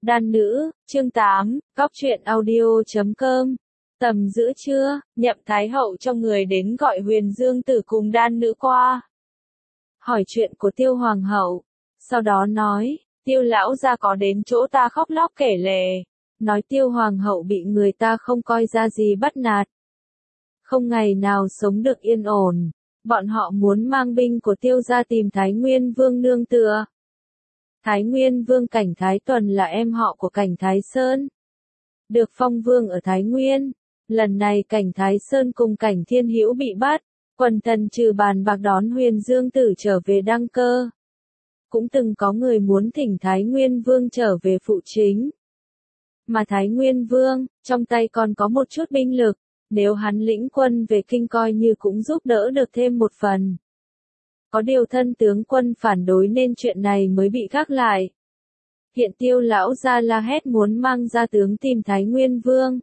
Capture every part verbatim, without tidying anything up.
Đan nữ, chương tám, cóc truyện audio chấm com. Tầm giữa trưa, Nhậm Thái Hậu cho người đến gọi Huyền Dương Tử cùng đan nữ qua. Hỏi chuyện của Tiêu Hoàng hậu. Sau đó nói, Tiêu lão gia có đến chỗ ta khóc lóc kể lể. Nói Tiêu Hoàng hậu bị người ta không coi ra gì bắt nạt. Không ngày nào sống được yên ổn. Bọn họ muốn mang binh của Tiêu gia tìm Thái Nguyên Vương nương tựa. Thái Nguyên Vương Cảnh Thái Tuần là em họ của Cảnh Thái Sơn. Được phong vương ở Thái Nguyên. Lần này Cảnh Thái Sơn cùng Cảnh Thiên Hữu bị bắt. Quần thần trừ bàn bạc đón Huyền Dương Tử trở về đăng cơ. Cũng từng có người muốn thỉnh Thái Nguyên Vương trở về phụ chính. Mà Thái Nguyên Vương, trong tay còn có một chút binh lực. Nếu hắn lĩnh quân về kinh coi như cũng giúp đỡ được thêm một phần. Có điều thân tướng quân phản đối nên chuyện này mới bị gác lại. Hiện Tiêu lão gia la hét muốn mang ra tướng tìm Thái Nguyên Vương.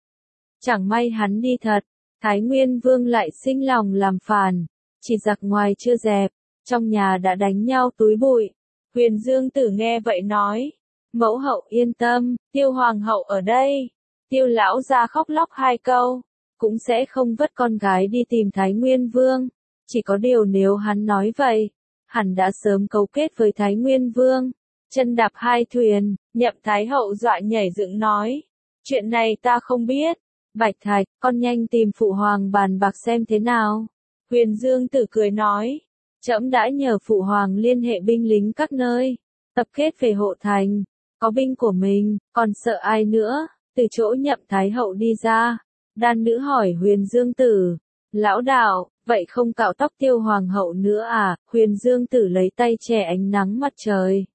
Chẳng may hắn đi thật, Thái Nguyên Vương lại sinh lòng làm phản, chỉ giặc ngoài chưa dẹp, trong nhà đã đánh nhau túi bụi. Huyền Dương Tử nghe vậy nói, mẫu hậu yên tâm, Tiêu Hoàng hậu ở đây. Tiêu lão gia khóc lóc hai câu, cũng sẽ không vất con gái đi tìm Thái Nguyên Vương. Chỉ có điều nếu hắn nói vậy, hẳn đã sớm cấu kết với Thái Nguyên Vương. Chân đạp hai thuyền, Nhậm Thái Hậu dọa nhảy dựng nói. Chuyện này ta không biết. Bạch Thạch, con nhanh tìm phụ hoàng bàn bạc xem thế nào. Huyền Dương Tử cười nói. Trẫm đã nhờ phụ hoàng liên hệ binh lính các nơi. Tập kết về hộ thành. Có binh của mình, còn sợ ai nữa. Từ chỗ Nhậm Thái Hậu đi ra. Đan nữ hỏi Huyền Dương Tử. Lão đạo, vậy không cạo tóc Tiêu Hoàng hậu nữa à? Huyền Dương Tử lấy tay che ánh nắng mặt trời.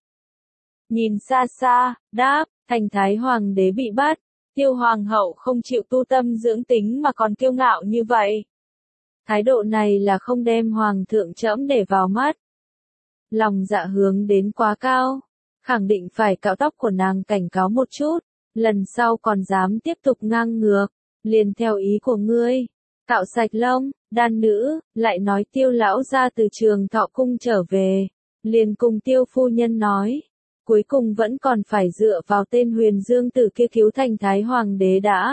Nhìn xa xa, đáp, thành Thái Hoàng đế bị bắt. Tiêu Hoàng hậu không chịu tu tâm dưỡng tính mà còn kiêu ngạo như vậy. Thái độ này là không đem Hoàng thượng trẫm để vào mắt. Lòng dạ hướng đến quá cao. Khẳng định phải cạo tóc của nàng cảnh cáo một chút. Lần sau còn dám tiếp tục ngang ngược. Liền theo ý của ngươi. Cạo sạch lông, đan nữ, lại nói Tiêu lão gia từ Trường Thọ cung trở về. Liền cùng Tiêu phu nhân nói. Cuối cùng vẫn còn phải dựa vào tên Huyền Dương Tử kia cứu thành Thái Hoàng đế đã.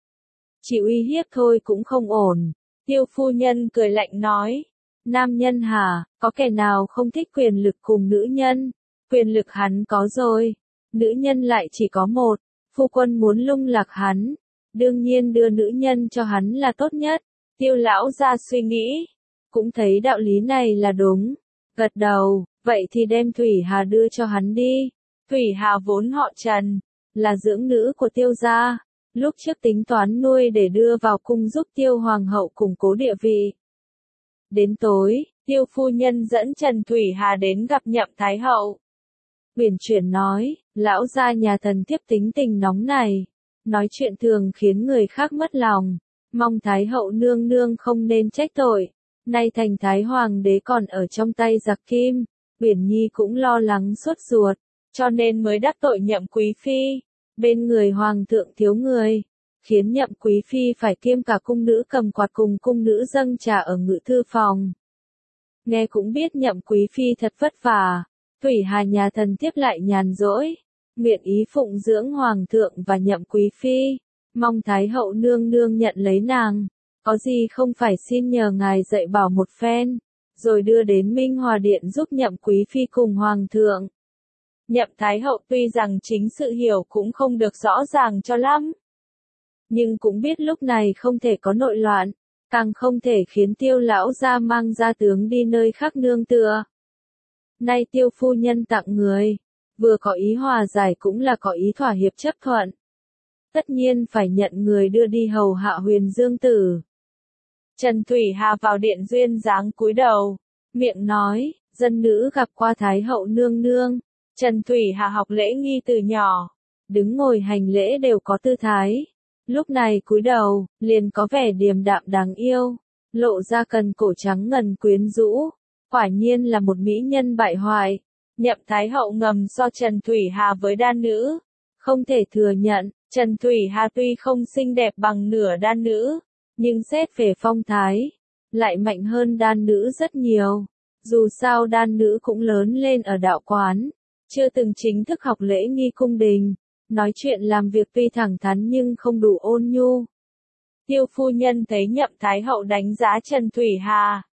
Chỉ uy hiếp thôi cũng không ổn. Tiêu phu nhân cười lạnh nói. Nam nhân hả, có kẻ nào không thích quyền lực cùng nữ nhân? Quyền lực hắn có rồi. Nữ nhân lại chỉ có một. Phu quân muốn lung lạc hắn. Đương nhiên đưa nữ nhân cho hắn là tốt nhất. Tiêu lão gia suy nghĩ. Cũng thấy đạo lý này là đúng. Gật đầu, vậy thì đem Thủy Hà đưa cho hắn đi. Thủy Hà vốn họ Trần. Là dưỡng nữ của Tiêu gia. Lúc trước tính toán nuôi để đưa vào cung giúp Tiêu Hoàng hậu củng cố địa vị. Đến tối, Tiêu phu nhân dẫn Trần Thủy Hà đến gặp Nhậm Thái hậu. Uyển chuyển nói, lão gia nhà thần thiếp tính tình nóng này. Nói chuyện thường khiến người khác mất lòng. Mong Thái hậu nương nương không nên trách tội. Nay thành Thái Hoàng đế còn ở trong tay giặc Kim. Uyển Nhi cũng lo lắng suốt ruột. Cho nên mới đắc tội Nhậm Quý Phi. Bên người Hoàng thượng thiếu người. Khiến Nhậm Quý Phi phải kiêm cả cung nữ cầm quạt cùng cung nữ dâng trà ở ngự thư phòng. Nghe cũng biết Nhậm Quý Phi thật vất vả. Thủy Hà nhà thần tiếp lại nhàn rỗi. Nguyện ý phụng dưỡng Hoàng thượng và Nhậm Quý Phi. Mong Thái hậu nương nương nhận lấy nàng. Có gì không phải xin nhờ ngài dạy bảo một phen. Rồi đưa đến Minh Hòa Điện giúp Nhậm Quý Phi cùng Hoàng thượng. Nhậm Thái hậu tuy rằng chính sự hiểu cũng không được rõ ràng cho lắm. Nhưng cũng biết lúc này không thể có nội loạn. Càng không thể khiến Tiêu lão gia mang gia tướng đi nơi khác nương tựa. Nay Tiêu phu nhân tặng người. Vừa có ý hòa giải cũng là có ý thỏa hiệp chấp thuận. Tất nhiên phải nhận người đưa đi hầu hạ Huyền Dương Tử. Trần Thủy Hà vào điện duyên dáng cúi đầu. Miệng nói, dân nữ gặp qua Thái hậu nương nương. Trần Thủy Hà học lễ nghi từ nhỏ. Đứng ngồi hành lễ đều có tư thái. Lúc này cúi đầu, liền có vẻ điềm đạm đáng yêu. Lộ ra cần cổ trắng ngần quyến rũ. Quả nhiên là một mỹ nhân bại hoại. Nhậm Thái hậu ngầm so Trần Thủy Hà với đan nữ. Không thể thừa nhận, Trần Thủy Hà tuy không xinh đẹp bằng nửa đan nữ. Nhưng xét về phong thái, lại mạnh hơn đan nữ rất nhiều. Dù sao đan nữ cũng lớn lên ở đạo quán. Chưa từng chính thức học lễ nghi cung đình. nói chuyện làm việc tuy thẳng thắn nhưng không đủ ôn nhu. Tiêu phu nhân thấy Nhậm Thái hậu đánh giá Trần Thủy Hà,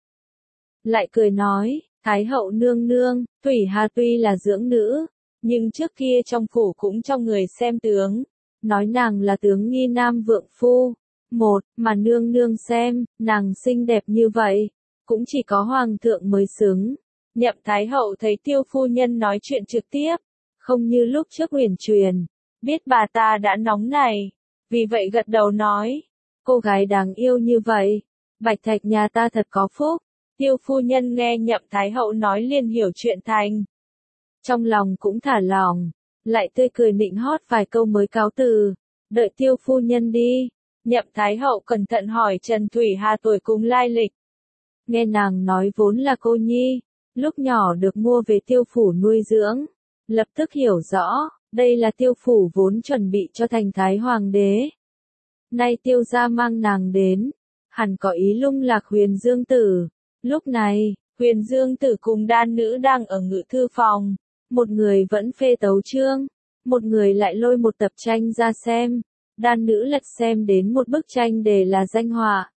lại cười nói, Thái hậu nương nương, Thủy Hà tuy là dưỡng nữ, nhưng trước kia trong phủ cũng cho người xem tướng, nói nàng là tướng nghi nam vượng phu. Một, mà nương nương xem, nàng xinh đẹp như vậy, cũng chỉ có hoàng thượng mới xứng. Nhậm Thái hậu thấy Tiêu phu nhân nói chuyện trực tiếp, không như lúc trước uyển truyền, biết bà ta đã nóng này, vì vậy gật đầu nói, cô gái đáng yêu như vậy, Bạch Thạch nhà ta thật có phúc. Tiêu phu nhân nghe Nhậm Thái hậu nói liền hiểu chuyện thành, trong lòng cũng thả lỏng, lại tươi cười nịnh hót vài câu mới cáo từ, đợi Tiêu phu nhân đi. Nhậm Thái hậu cẩn thận hỏi Trần Thủy Hà tuổi cùng lai lịch. Nghe nàng nói vốn là cô nhi, lúc nhỏ được mua về Tiêu phủ nuôi dưỡng, lập tức hiểu rõ, đây là Tiêu phủ vốn chuẩn bị cho thành Thái hoàng đế. Nay Tiêu gia mang nàng đến, hẳn có ý lung lạc Huyền Dương Tử. Lúc này, Huyền Dương Tử cùng đan nữ đang ở ngự thư phòng, một người vẫn phê tấu chương, một người lại lôi một tập tranh ra xem. Đan nữ lật xem đến một bức tranh đề là danh họa.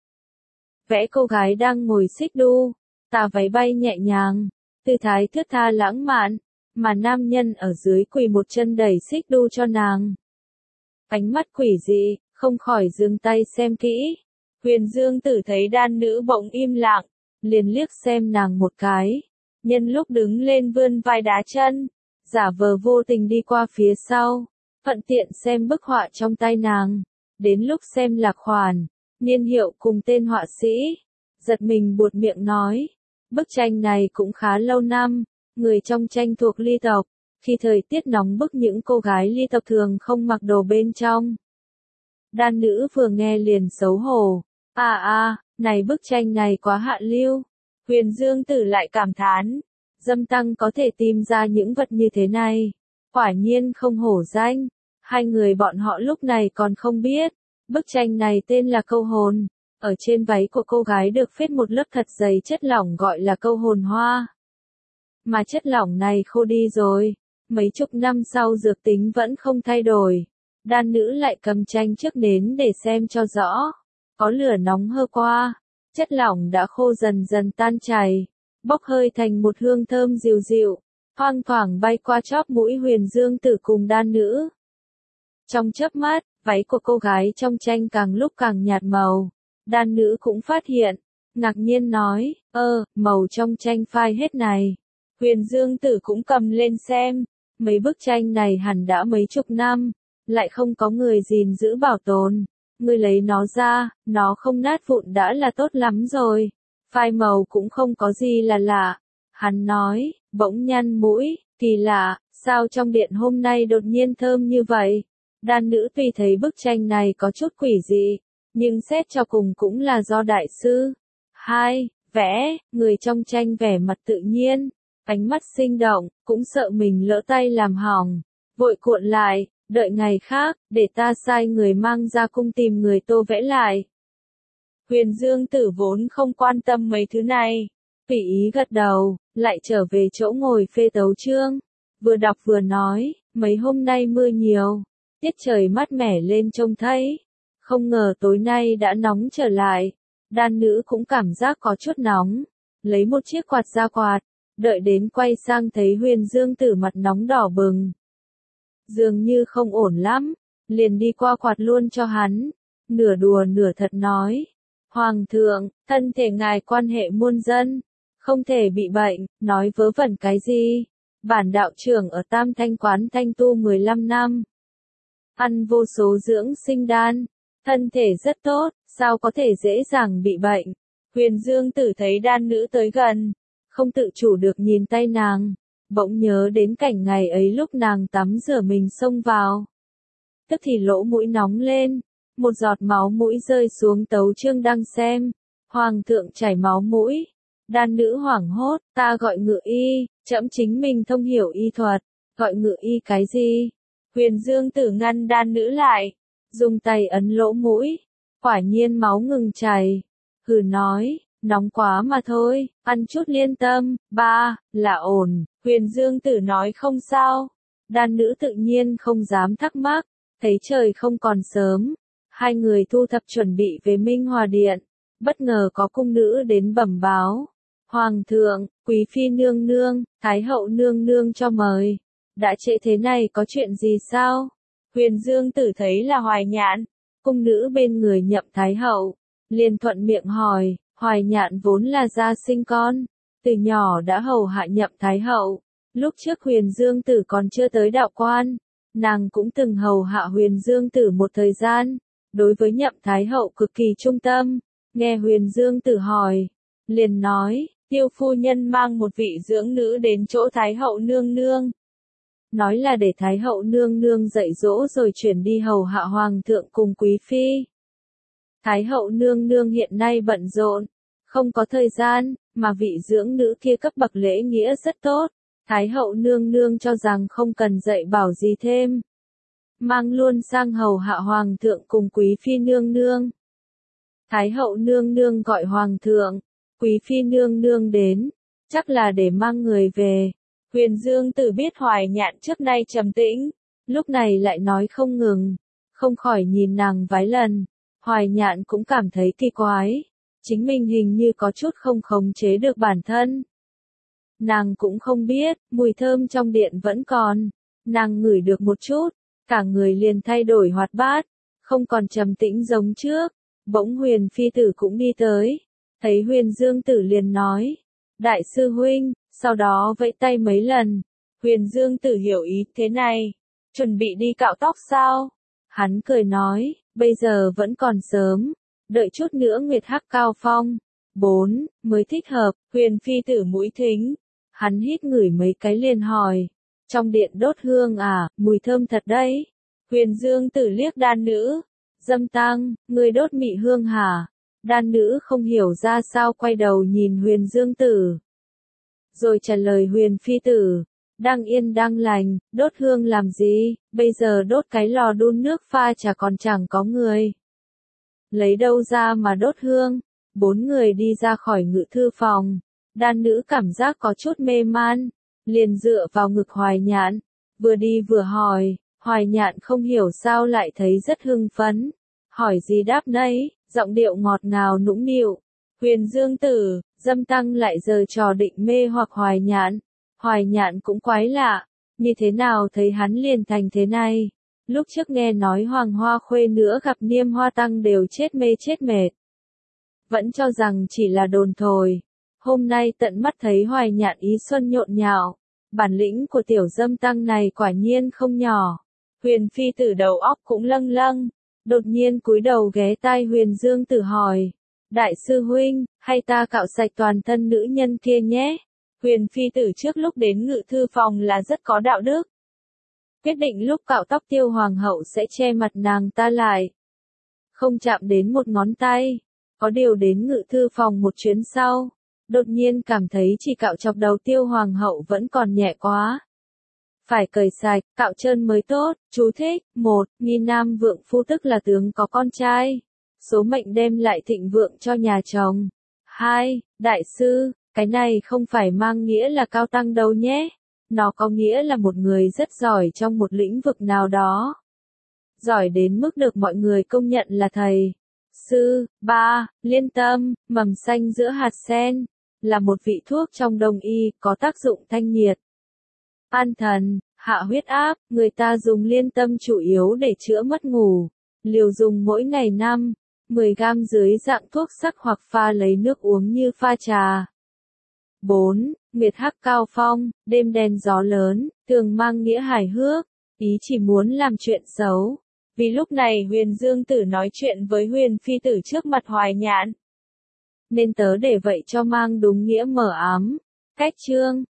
Vẽ cô gái đang ngồi xích đu, tà váy bay nhẹ nhàng, tư thái thướt tha lãng mạn, mà nam nhân ở dưới quỳ một chân đẩy xích đu cho nàng. Ánh mắt quỷ dị, không khỏi giương tay xem kỹ. Huyền Dương Tử thấy đan nữ bỗng im lặng, liền liếc xem nàng một cái, nhân lúc đứng lên vươn vai đá chân, giả vờ vô tình đi qua phía sau. Thuận tiện xem bức họa trong tay nàng, đến lúc xem lạc khoản, niên hiệu cùng tên họa sĩ, giật mình buột miệng nói, bức tranh này cũng khá lâu năm, người trong tranh thuộc Ly tộc, khi thời tiết nóng bức những cô gái Ly tộc thường không mặc đồ bên trong. Đan nữ vừa nghe liền xấu hổ, à à, này bức tranh này quá hạ lưu. Huyền Dương Tử lại cảm thán, Dâm Tăng có thể tìm ra những vật như thế này. Quả nhiên không hổ danh, hai người bọn họ lúc này còn không biết, bức tranh này tên là câu hồn, ở trên váy của cô gái được phết một lớp thật dày chất lỏng gọi là câu hồn hoa. Mà chất lỏng này khô đi rồi, mấy chục năm sau dược tính vẫn không thay đổi, đan nữ lại cầm tranh trước nến để xem cho rõ, có lửa nóng hơ qua, chất lỏng đã khô dần dần tan chảy, bốc hơi thành một hương thơm dịu dịu. Thoang thoảng bay qua chóp mũi Huyền Dương Tử cùng đan nữ. Trong chớp mắt, váy của cô gái trong tranh càng lúc càng nhạt màu. Đan nữ cũng phát hiện, ngạc nhiên nói, ơ, màu trong tranh phai hết này. Huyền Dương Tử cũng cầm lên xem, mấy bức tranh này hẳn đã mấy chục năm, lại không có người gìn giữ bảo tồn. Người lấy nó ra, nó không nát vụn đã là tốt lắm rồi. Phai màu cũng không có gì là lạ. Hắn nói, bỗng nhăn mũi, kỳ lạ, sao trong điện hôm nay đột nhiên thơm như vậy? Đan nữ tuy thấy bức tranh này có chút quỷ dị, nhưng xét cho cùng cũng là do đại sư. Hai, vẽ, người trong tranh vẻ mặt tự nhiên, ánh mắt sinh động, cũng sợ mình lỡ tay làm hỏng, vội cuộn lại, đợi ngày khác, để ta sai người mang ra cung tìm người tô vẽ lại. Huyền Dương Tử vốn không quan tâm mấy thứ này, tùy ý gật đầu, lại trở về chỗ ngồi phê tấu chương, vừa đọc vừa nói, mấy hôm nay mưa nhiều, tiết trời mát mẻ lên trông thấy, không ngờ tối nay đã nóng trở lại, đan nữ cũng cảm giác có chút nóng, lấy một chiếc quạt ra quạt, đợi đến quay sang thấy Huyền Dương Tử mặt nóng đỏ bừng. Dường như không ổn lắm, liền đi qua quạt luôn cho hắn, nửa đùa nửa thật nói, Hoàng thượng, thân thể ngài quan hệ muôn dân, không thể bị bệnh, nói vớ vẩn cái gì. Bản đạo trưởng ở Tam Thanh quán thanh tu mười lăm năm. Ăn vô số dưỡng sinh đan, thân thể rất tốt, sao có thể dễ dàng bị bệnh. Huyền Dương Tử thấy đan nữ tới gần, không tự chủ được nhìn tay nàng, bỗng nhớ đến cảnh ngày ấy lúc nàng tắm rửa mình xông vào. Tức thì lỗ mũi nóng lên, một giọt máu mũi rơi xuống tấu chương đang xem, Hoàng thượng chảy máu mũi. Đan nữ hoảng hốt, ta gọi ngự y, trẫm chính mình thông hiểu y thuật, gọi ngự y cái gì? Huyền Dương Tử ngăn đan nữ lại, dùng tay ấn lỗ mũi, quả nhiên máu ngừng chảy, hừ nói, nóng quá mà thôi, ăn chút liên tâm, ba, là ổn. Huyền Dương Tử nói không sao, Đan nữ tự nhiên không dám thắc mắc, thấy trời không còn sớm. Hai người thu thập chuẩn bị về Minh Hòa Điện, bất ngờ có cung nữ đến bẩm báo. Hoàng thượng, quý phi nương nương, thái hậu nương nương cho mời. Đã trễ thế này có chuyện gì sao? Huyền Dương Tử thấy là Hoài Nhạn, cung nữ bên người Nhậm thái hậu, liền thuận miệng hỏi. Hoài Nhạn vốn là gia sinh con, từ nhỏ đã hầu hạ Nhậm thái hậu. Lúc trước Huyền Dương Tử còn chưa tới đạo quan, nàng cũng từng hầu hạ Huyền Dương Tử một thời gian, đối với Nhậm thái hậu cực kỳ trung tâm. Nghe Huyền Dương Tử hỏi, liền nói, Tiêu phu nhân mang một vị dưỡng nữ đến chỗ thái hậu nương nương, nói là để thái hậu nương nương dạy dỗ rồi chuyển đi hầu hạ hoàng thượng cùng quý phi. Thái hậu nương nương hiện nay bận rộn, không có thời gian, mà vị dưỡng nữ kia cấp bậc lễ nghĩa rất tốt. Thái hậu nương nương cho rằng không cần dạy bảo gì thêm, mang luôn sang hầu hạ hoàng thượng cùng quý phi nương nương. Thái hậu nương nương gọi hoàng thượng, quý phi nương nương đến, chắc là để mang người về. Huyền Dương Tử biết Hoài Nhạn trước nay trầm tĩnh, lúc này lại nói không ngừng, không khỏi nhìn nàng vài lần. Hoài Nhạn cũng cảm thấy kỳ quái, chính mình hình như có chút không khống chế được bản thân. Nàng cũng không biết, mùi thơm trong điện vẫn còn, nàng ngửi được một chút, cả người liền thay đổi hoạt bát, không còn trầm tĩnh giống trước. Bỗng Huyền Phi Tử cũng đi tới, thấy Huyền Dương Tử liền nói, đại sư huynh, sau đó vẫy tay mấy lần. Huyền Dương Tử hiểu ý thế này, chuẩn bị đi cạo tóc sao? Hắn cười nói, bây giờ vẫn còn sớm, đợi chút nữa Nguyệt Hắc Cao Phong, bốn, mới thích hợp. Huyền Phi Tử mũi thính, hắn hít ngửi mấy cái liền hỏi, trong điện đốt hương à, mùi thơm thật đấy. Huyền Dương Tử liếc đan nữ, Dâm Tăng, người đốt mị hương hả? Đan nữ không hiểu ra sao quay đầu nhìn Huyền Dương Tử, rồi trả lời Huyền Phi Tử, đang yên đang lành, đốt hương làm gì, bây giờ đốt cái lò đun nước pha trà còn chẳng có người. Lấy đâu ra mà đốt hương? Bốn người đi ra khỏi ngự thư phòng, đan nữ cảm giác có chút mê man, liền dựa vào ngực Hoài Nhạn, vừa đi vừa hỏi. Hoài Nhạn không hiểu sao lại thấy rất hưng phấn, hỏi gì đáp nấy, giọng điệu ngọt ngào nũng nịu. Huyền Dương Tử, Dâm Tăng lại giờ trò định mê hoặc Hoài Nhạn. Hoài Nhạn cũng quái lạ, như thế nào thấy hắn liền thành thế này. Lúc trước nghe nói Hoàng Hoa Khuê nữa gặp Niêm Hoa Tăng đều chết mê chết mệt, vẫn cho rằng chỉ là đồn thổi. Hôm nay tận mắt thấy Hoài Nhạn ý xuân nhộn nhạo, bản lĩnh của tiểu Dâm Tăng này quả nhiên không nhỏ. Huyền Phi Tử đầu óc cũng lâng lâng, đột nhiên cúi đầu ghé tai Huyền Dương Tử hỏi, đại sư huynh, hay ta cạo sạch toàn thân nữ nhân kia nhé? Huyền Phi Tử trước lúc đến ngự thư phòng là rất có đạo đức, quyết định lúc cạo tóc Tiêu Hoàng hậu sẽ che mặt nàng ta lại, không chạm đến một ngón tay. Có điều đến ngự thư phòng một chuyến sau, đột nhiên cảm thấy chỉ cạo chọc đầu Tiêu Hoàng hậu vẫn còn nhẹ quá. Phải cởi sạch, cạo chân mới tốt. Chú thích, một, Nghi Nam Vượng Phu tức là tướng có con trai, số mệnh đem lại thịnh vượng cho nhà chồng. Hai, đại sư, cái này không phải mang nghĩa là cao tăng đâu nhé, nó có nghĩa là một người rất giỏi trong một lĩnh vực nào đó, giỏi đến mức được mọi người công nhận là thầy, sư. Ba, Liên Tâm, mầm xanh giữa hạt sen, là một vị thuốc trong đông y, có tác dụng thanh nhiệt, an thần, hạ huyết áp. Người ta dùng Liên Tâm chủ yếu để chữa mất ngủ, liều dùng mỗi ngày năm, mười gam dưới dạng thuốc sắc hoặc pha lấy nước uống như pha trà. Bốn, Nguyệt Hắc Cao Phong, đêm đen gió lớn, thường mang nghĩa hài hước, ý chỉ muốn làm chuyện xấu. Vì lúc này Huyền Dương Tử nói chuyện với Huyền Phi Tử trước mặt Hoài Nhạn, nên tớ để vậy cho mang đúng nghĩa mờ ám. Cách chương